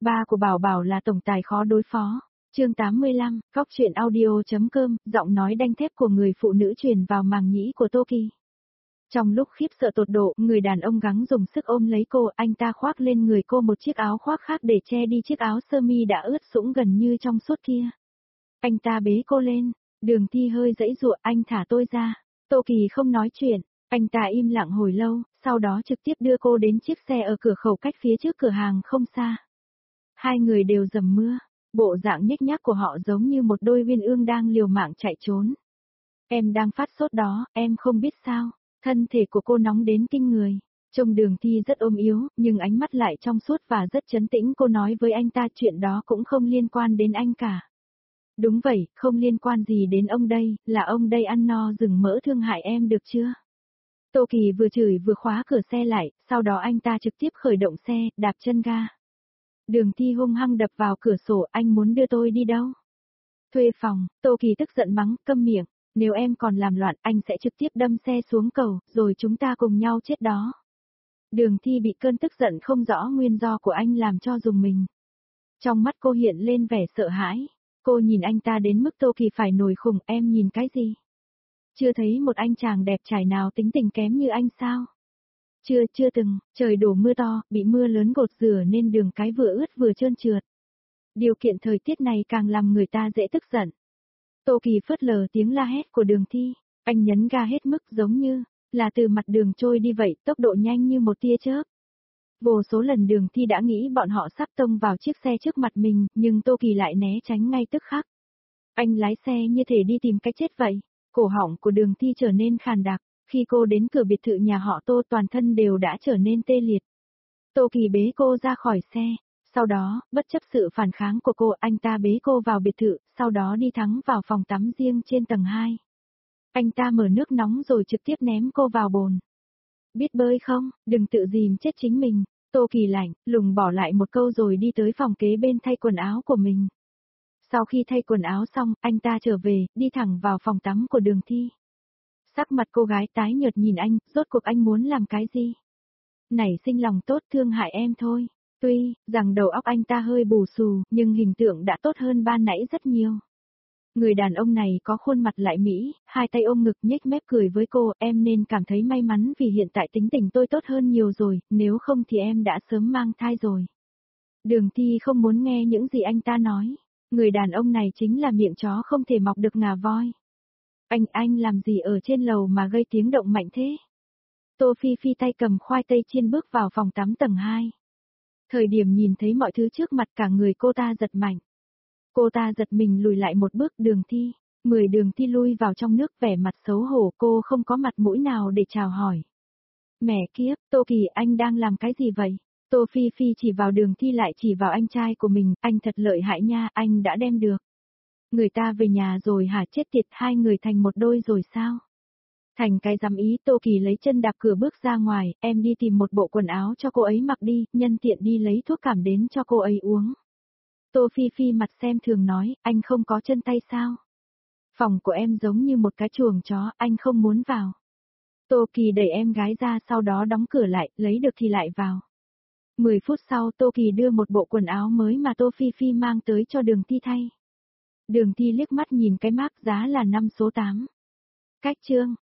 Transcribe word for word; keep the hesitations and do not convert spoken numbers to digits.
Ba của Bảo Bảo là tổng tài khó đối phó. Chương tám mươi lăm, góc truyện audio.com, giọng nói đanh thép của người phụ nữ truyền vào màng nhĩ của Tô Kỳ. Trong lúc khiếp sợ tột độ, người đàn ông gắng dùng sức ôm lấy cô, anh ta khoác lên người cô một chiếc áo khoác khác để che đi chiếc áo sơ mi đã ướt sũng gần như trong suốt kia. Anh ta bế cô lên, Đường Thi hơi giãy giụa, anh thả tôi ra. Tô Kỳ không nói chuyện, anh ta im lặng hồi lâu, sau đó trực tiếp đưa cô đến chiếc xe ở cửa khẩu cách phía trước cửa hàng không xa. Hai người đều dầm mưa, bộ dạng nhếch nhác của họ giống như một đôi uyên ương đang liều mạng chạy trốn. Em đang phát sốt đó, em không biết sao, thân thể của cô nóng đến kinh người. Trông Đường Thi rất ôm yếu, nhưng ánh mắt lại trong suốt và rất trấn tĩnh. Cô nói với anh ta chuyện đó cũng không liên quan đến anh cả. Đúng vậy, không liên quan gì đến ông đây, là ông đây ăn no rừng mỡ thương hại em được chưa? Tô Kỳ vừa chửi vừa khóa cửa xe lại, sau đó anh ta trực tiếp khởi động xe, đạp chân ga. Đường Thi hung hăng đập vào cửa sổ, anh muốn đưa tôi đi đâu? Thuê phòng. Tô Kỳ tức giận mắng, câm miệng, nếu em còn làm loạn anh sẽ trực tiếp đâm xe xuống cầu, rồi chúng ta cùng nhau chết đó. Đường Thi bị cơn tức giận không rõ nguyên do của anh làm cho rùng mình. Trong mắt cô hiện lên vẻ sợ hãi, cô nhìn anh ta đến mức Tô Kỳ phải nổi khùng, em nhìn cái gì? Chưa thấy một anh chàng đẹp trai nào tính tình kém như anh sao? Chưa, chưa từng, trời đổ mưa to, bị mưa lớn gột rửa nên đường cái vừa ướt vừa trơn trượt. Điều kiện thời tiết này càng làm người ta dễ tức giận. Tô Kỳ phớt lờ tiếng la hét của Đường Thi, anh nhấn ga hết mức giống như là từ mặt đường trôi đi vậy, tốc độ nhanh như một tia chớp. Vô số lần Đường Thi đã nghĩ bọn họ sắp tông vào chiếc xe trước mặt mình, nhưng Tô Kỳ lại né tránh ngay tức khắc. Anh lái xe như thể đi tìm cái chết vậy. Cổ họng của Đường Thi trở nên khàn đặc, khi cô đến cửa biệt thự nhà họ Tô toàn thân đều đã trở nên tê liệt. Tô Kỳ bế cô ra khỏi xe, sau đó, bất chấp sự phản kháng của cô, anh ta bế cô vào biệt thự, sau đó đi thẳng vào phòng tắm riêng trên tầng hai. Anh ta mở nước nóng rồi trực tiếp ném cô vào bồn. Biết bơi không, đừng tự dìm chết chính mình. Tô Kỳ lạnh, lùng bỏ lại một câu rồi đi tới phòng kế bên thay quần áo của mình. Sau khi thay quần áo xong, anh ta trở về, đi thẳng vào phòng tắm của Đường Thi. Sắc mặt cô gái tái nhợt nhìn anh, rốt cuộc anh muốn làm cái gì? Nảy sinh lòng tốt thương hại em thôi. Tuy rằng đầu óc anh ta hơi bù xù, nhưng hình tượng đã tốt hơn ban nãy rất nhiều. Người đàn ông này có khuôn mặt lại mỹ, hai tay ôm ngực nhếch mép cười với cô, em nên cảm thấy may mắn vì hiện tại tính tình tôi tốt hơn nhiều rồi, nếu không thì em đã sớm mang thai rồi. Đường Thi không muốn nghe những gì anh ta nói. Người đàn ông này chính là miệng chó không thể mọc được ngà voi. Anh, anh làm gì ở trên lầu mà gây tiếng động mạnh thế? Tô Phi Phi tay cầm khoai tây chiên bước vào phòng tắm tầng hai. Thời điểm nhìn thấy mọi thứ trước mặt cả người cô ta giật mạnh. Cô ta giật mình lùi lại một bước. Đường Thi, mười Đường Thi lui vào trong nước vẻ mặt xấu hổ, cô không có mặt mũi nào để chào hỏi. Mẹ kiếp, Tô Kỳ anh đang làm cái gì vậy? Tô Phi Phi chỉ vào Đường Thi lại chỉ vào anh trai của mình, anh thật lợi hại nha, anh đã đem được. Người ta về nhà rồi hả, chết tiệt, hai người thành một đôi rồi sao? Thành cái dám ý. Tô Kỳ lấy chân đạp cửa bước ra ngoài, em đi tìm một bộ quần áo cho cô ấy mặc đi, nhân tiện đi lấy thuốc cảm đến cho cô ấy uống. Tô Phi Phi mặt xem thường nói, anh không có chân tay sao? Phòng của em giống như một cái chuồng chó, anh không muốn vào. Tô Kỳ đẩy em gái ra sau đó đóng cửa lại, lấy được thì lại vào. Mười phút sau Tô Kỳ đưa một bộ quần áo mới mà Tô Phi Phi mang tới cho Đường Thi thay. Đường Thi liếc mắt nhìn cái mác giá là năm số tám. Cách chương.